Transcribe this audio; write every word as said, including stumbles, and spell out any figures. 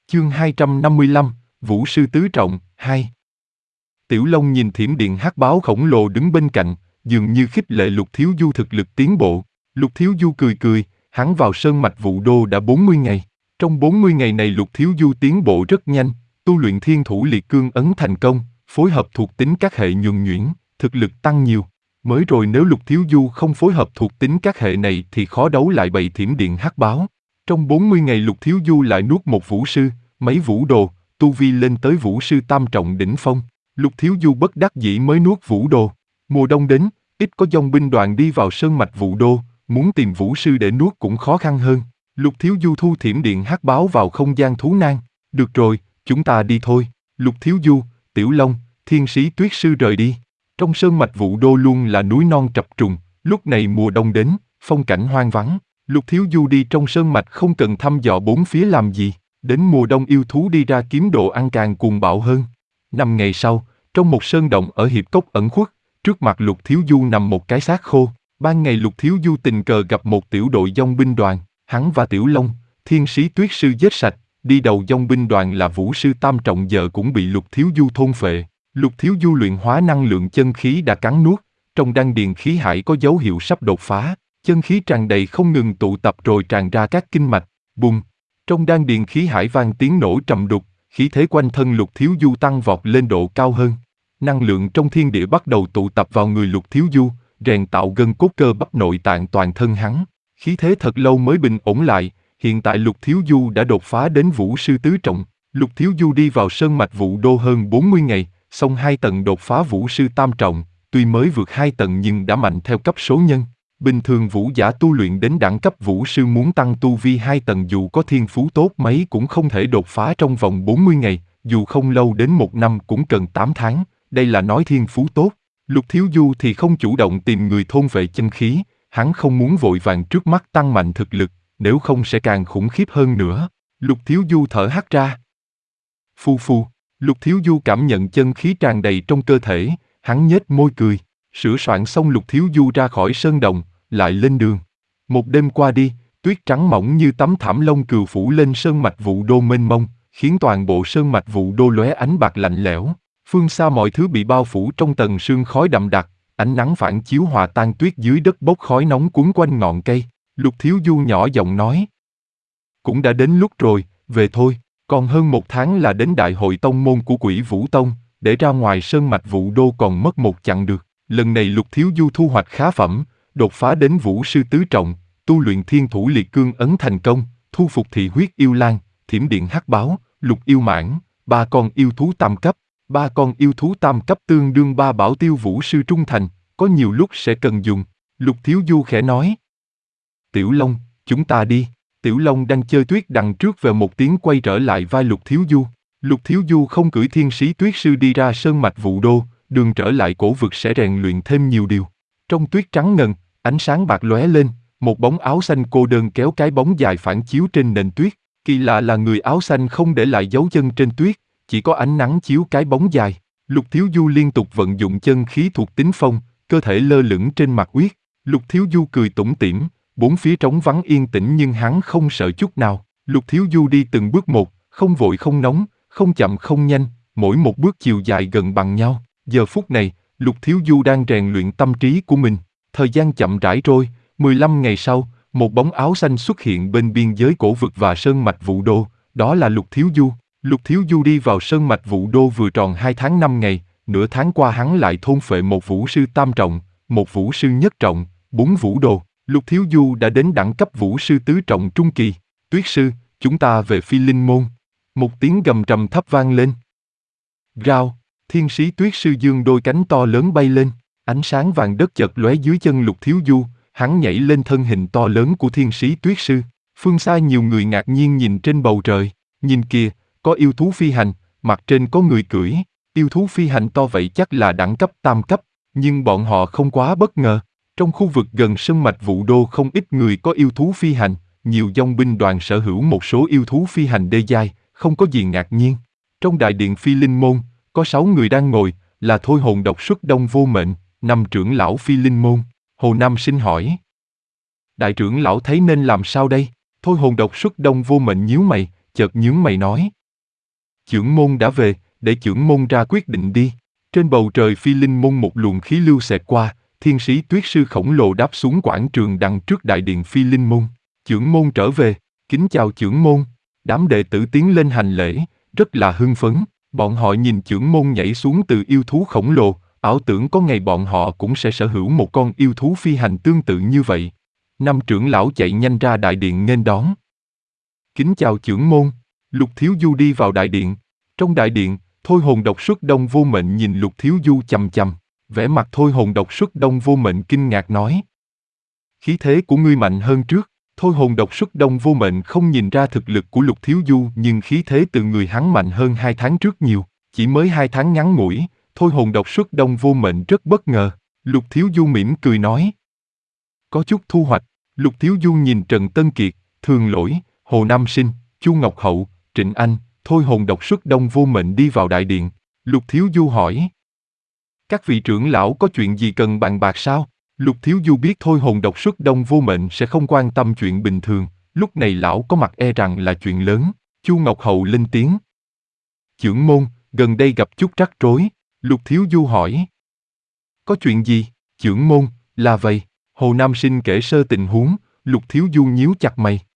Chương hai trăm năm mươi lăm, Vũ sư tứ trọng, hai. Tiểu Long nhìn thiểm điện hắc báo khổng lồ đứng bên cạnh, dường như khích lệ Lục Thiếu Du thực lực tiến bộ. Lục Thiếu Du cười cười, hắn vào sơn mạch Vũ Đô đã bốn mươi ngày. Trong bốn mươi ngày này Lục Thiếu Du tiến bộ rất nhanh, tu luyện thiên thủ liệt cương ấn thành công, phối hợp thuộc tính các hệ nhuần nhuyễn, thực lực tăng nhiều. Mới rồi nếu Lục Thiếu Du không phối hợp thuộc tính các hệ này thì khó đấu lại bầy thiểm điện hắc báo. Trong bốn mươi ngày Lục Thiếu Du lại nuốt một vũ sư, mấy vũ đồ, tu vi lên tới vũ sư tam trọng đỉnh phong. Lục Thiếu Du bất đắc dĩ mới nuốt vũ đồ. Mùa đông đến, ít có dòng binh đoàn đi vào sơn mạch Vũ Đô, muốn tìm vũ sư để nuốt cũng khó khăn hơn. Lục Thiếu Du thu thiểm điện hắc báo vào không gian thú nang. Được rồi, chúng ta đi thôi. Lục Thiếu Du, Tiểu Long, Thiên Sĩ Tuyết Sư rời đi. Trong sơn mạch Vũ Đô luôn là núi non trập trùng, lúc này mùa đông đến, phong cảnh hoang vắng. Lục Thiếu Du đi trong sơn mạch không cần thăm dò bốn phía làm gì. Đến mùa đông yêu thú đi ra kiếm đồ ăn càng cuồng bạo hơn. Năm ngày sau, trong một sơn động ở hiệp cốc ẩn khuất, trước mặt Lục Thiếu Du nằm một cái xác khô. Ban ngày Lục Thiếu Du tình cờ gặp một tiểu đội dòng binh đoàn, hắn và Tiểu Long, Thiên Sĩ Tuyết Sư giết sạch, đi đầu dòng binh đoàn là vũ sư tam trọng giờ cũng bị Lục Thiếu Du thôn phệ. Lục Thiếu Du luyện hóa năng lượng chân khí đã cắn nuốt, trong đan điền khí hải có dấu hiệu sắp đột phá, chân khí tràn đầy không ngừng tụ tập rồi tràn ra các kinh mạch, bùng. Trong đan điền khí hải vang tiếng nổ trầm đục, khí thế quanh thân Lục Thiếu Du tăng vọt lên độ cao hơn. Năng lượng trong thiên địa bắt đầu tụ tập vào người Lục Thiếu Du, rèn tạo gân cốt cơ bắp nội tạng toàn thân hắn. Khí thế thật lâu mới bình ổn lại, hiện tại Lục Thiếu Du đã đột phá đến vũ sư tứ trọng. Lục Thiếu Du đi vào sơn mạch Vũ Đô hơn bốn mươi ngày, xong hai tầng đột phá vũ sư tam trọng, tuy mới vượt hai tầng nhưng đã mạnh theo cấp số nhân. Bình thường vũ giả tu luyện đến đẳng cấp vũ sư muốn tăng tu vi hai tầng dù có thiên phú tốt mấy cũng không thể đột phá trong vòng bốn mươi ngày, dù không lâu đến một năm cũng cần tám tháng, đây là nói thiên phú tốt. Lục Thiếu Du thì không chủ động tìm người thôn vệ chân khí, hắn không muốn vội vàng trước mắt tăng mạnh thực lực, nếu không sẽ càng khủng khiếp hơn nữa. Lục Thiếu Du thở hắt ra. Phu phu, Lục Thiếu Du cảm nhận chân khí tràn đầy trong cơ thể, hắn nhếch môi cười, sửa soạn xong Lục Thiếu Du ra khỏi sơn động, lại lên đường. Một đêm qua đi, tuyết trắng mỏng như tấm thảm lông cừu phủ lên sơn mạch Vũ Đô mênh mông, khiến toàn bộ sơn mạch Vũ Đô lóe ánh bạc lạnh lẽo. Phương xa mọi thứ bị bao phủ trong tầng sương khói đậm đặc, ánh nắng phản chiếu hòa tan tuyết dưới đất bốc khói nóng cuốn quanh ngọn cây. Lục Thiếu Du nhỏ giọng nói: cũng đã đến lúc rồi, về thôi. Còn hơn một tháng là đến đại hội tông môn của Quỷ Vũ Tông, để ra ngoài sơn mạch Vũ Đô còn mất một chặng được. Lần này Lục Thiếu Du thu hoạch khá phẩm, đột phá đến vũ sư tứ trọng, tu luyện thiên thủ liệt cương ấn thành công, thu phục thị huyết yêu lang, thiểm điện hắc báo, lục yêu mãng, ba con yêu thú tam cấp. Ba con yêu thú tam cấp tương đương ba bảo tiêu vũ sư trung thành, có nhiều lúc sẽ cần dùng. Lục Thiếu Du khẽ nói: Tiểu Long, chúng ta đi. Tiểu Long đang chơi tuyết đằng trước về một tiếng quay trở lại vai Lục Thiếu Du. Lục Thiếu Du không cưỡi Thiên Sĩ Tuyết Sư đi ra sơn mạch Vũ Đô, đường trở lại cổ vực sẽ rèn luyện thêm nhiều điều. Trong tuyết trắng ngần, ánh sáng bạc lóe lên, một bóng áo xanh cô đơn kéo cái bóng dài phản chiếu trên nền tuyết. Kỳ lạ là người áo xanh không để lại dấu chân trên tuyết, chỉ có ánh nắng chiếu cái bóng dài. Lục Thiếu Du liên tục vận dụng chân khí thuộc tính phong, cơ thể lơ lửng trên mặt uyết. Lục Thiếu Du cười tủm tỉm, bốn phía trống vắng yên tĩnh nhưng hắn không sợ chút nào. Lục Thiếu Du đi từng bước một, không vội không nóng, không chậm không nhanh, mỗi một bước chiều dài gần bằng nhau. Giờ phút này, Lục Thiếu Du đang rèn luyện tâm trí của mình. Thời gian chậm rãi trôi, mười lăm ngày sau, một bóng áo xanh xuất hiện bên biên giới cổ vực và sơn mạch Vũ Đô, đó là Lục Thiếu Du. Lục Thiếu Du đi vào sơn mạch Vũ Đô vừa tròn hai tháng năm ngày, nửa tháng qua hắn lại thôn phệ một vũ sư tam trọng, một vũ sư nhất trọng, bốn vũ đồ. Lục Thiếu Du đã đến đẳng cấp vũ sư tứ trọng trung kỳ. Tuyết sư, chúng ta về Phi Linh Môn. Một tiếng gầm trầm thấp vang lên. Rao, Thiên Sĩ Tuyết Sư giương đôi cánh to lớn bay lên, ánh sáng vàng đất chợt lóe dưới chân Lục Thiếu Du, hắn nhảy lên thân hình to lớn của Thiên Sĩ Tuyết Sư. Phương xa nhiều người ngạc nhiên nhìn trên bầu trời, nhìn kìa, có yêu thú phi hành, mặt trên có người cưỡi. Yêu thú phi hành to vậy chắc là đẳng cấp tam cấp, nhưng bọn họ không quá bất ngờ. Trong khu vực gần sơn mạch Vũ Đô không ít người có yêu thú phi hành, nhiều dòng binh đoàn sở hữu một số yêu thú phi hành đê giai, không có gì ngạc nhiên. Trong đại điện Phi Linh Môn, có sáu người đang ngồi, là Thôi Hồn Độc Xuất Đông Vô Mệnh, năm trưởng lão Phi Linh Môn. Hồ Nam Sinh hỏi: đại trưởng lão thấy nên làm sao đây? Thôi Hồn Độc Xuất Đông Vô Mệnh nhíu mày, chợt nhướng mày nói: Chưởng môn đã về, để chưởng môn ra quyết định đi. Trên bầu trời Phi Linh môn một luồng khí lưu xẹt qua, thiên sĩ tuyết sư khổng lồ đáp xuống quảng trường đằng trước đại điện Phi Linh môn. Chưởng môn trở về, kính chào chưởng môn. Đám đệ tử tiến lên hành lễ, rất là hưng phấn. Bọn họ nhìn chưởng môn nhảy xuống từ yêu thú khổng lồ, ảo tưởng có ngày bọn họ cũng sẽ sở hữu một con yêu thú phi hành tương tự như vậy. Năm trưởng lão chạy nhanh ra đại điện nghênh đón. Kính chào chưởng môn. Lục Thiếu Du đi vào đại điện. Trong đại điện, Thôi Hồn Độc Xuất Đông Vô Mệnh nhìn Lục Thiếu Du chằm chằm. Vẻ mặt Thôi Hồn Độc Xuất Đông Vô Mệnh kinh ngạc nói: khí thế của ngươi mạnh hơn trước. Thôi Hồn Độc Xuất Đông Vô Mệnh không nhìn ra thực lực của Lục Thiếu Du, nhưng khí thế từ người hắn mạnh hơn hai tháng trước nhiều. Chỉ mới hai tháng ngắn ngủi, Thôi Hồn Độc Xuất Đông Vô Mệnh rất bất ngờ. Lục Thiếu Du mỉm cười nói: có chút thu hoạch. Lục Thiếu Du nhìn Trần Tân Kiệt, Thường Lỗi, Hồ Nam Sinh, Chu Ngọc Hậu, Trịnh Anh, Thôi Hồn Độc Xuất Đông Vô Mệnh đi vào đại điện. Lục Thiếu Du hỏi: các vị trưởng lão có chuyện gì cần bàn bạc sao? Lục Thiếu Du biết Thôi Hồn Độc Xuất Đông Vô Mệnh sẽ không quan tâm chuyện bình thường, lúc này lão có mặt e rằng là chuyện lớn. Chu Ngọc Hậu lên tiếng: chưởng môn, gần đây gặp chút rắc rối. Lục Thiếu Du hỏi: có chuyện gì? Chưởng môn, là vậy. Hồ Nam Sinh kể sơ tình huống. Lục Thiếu Du nhíu chặt mày.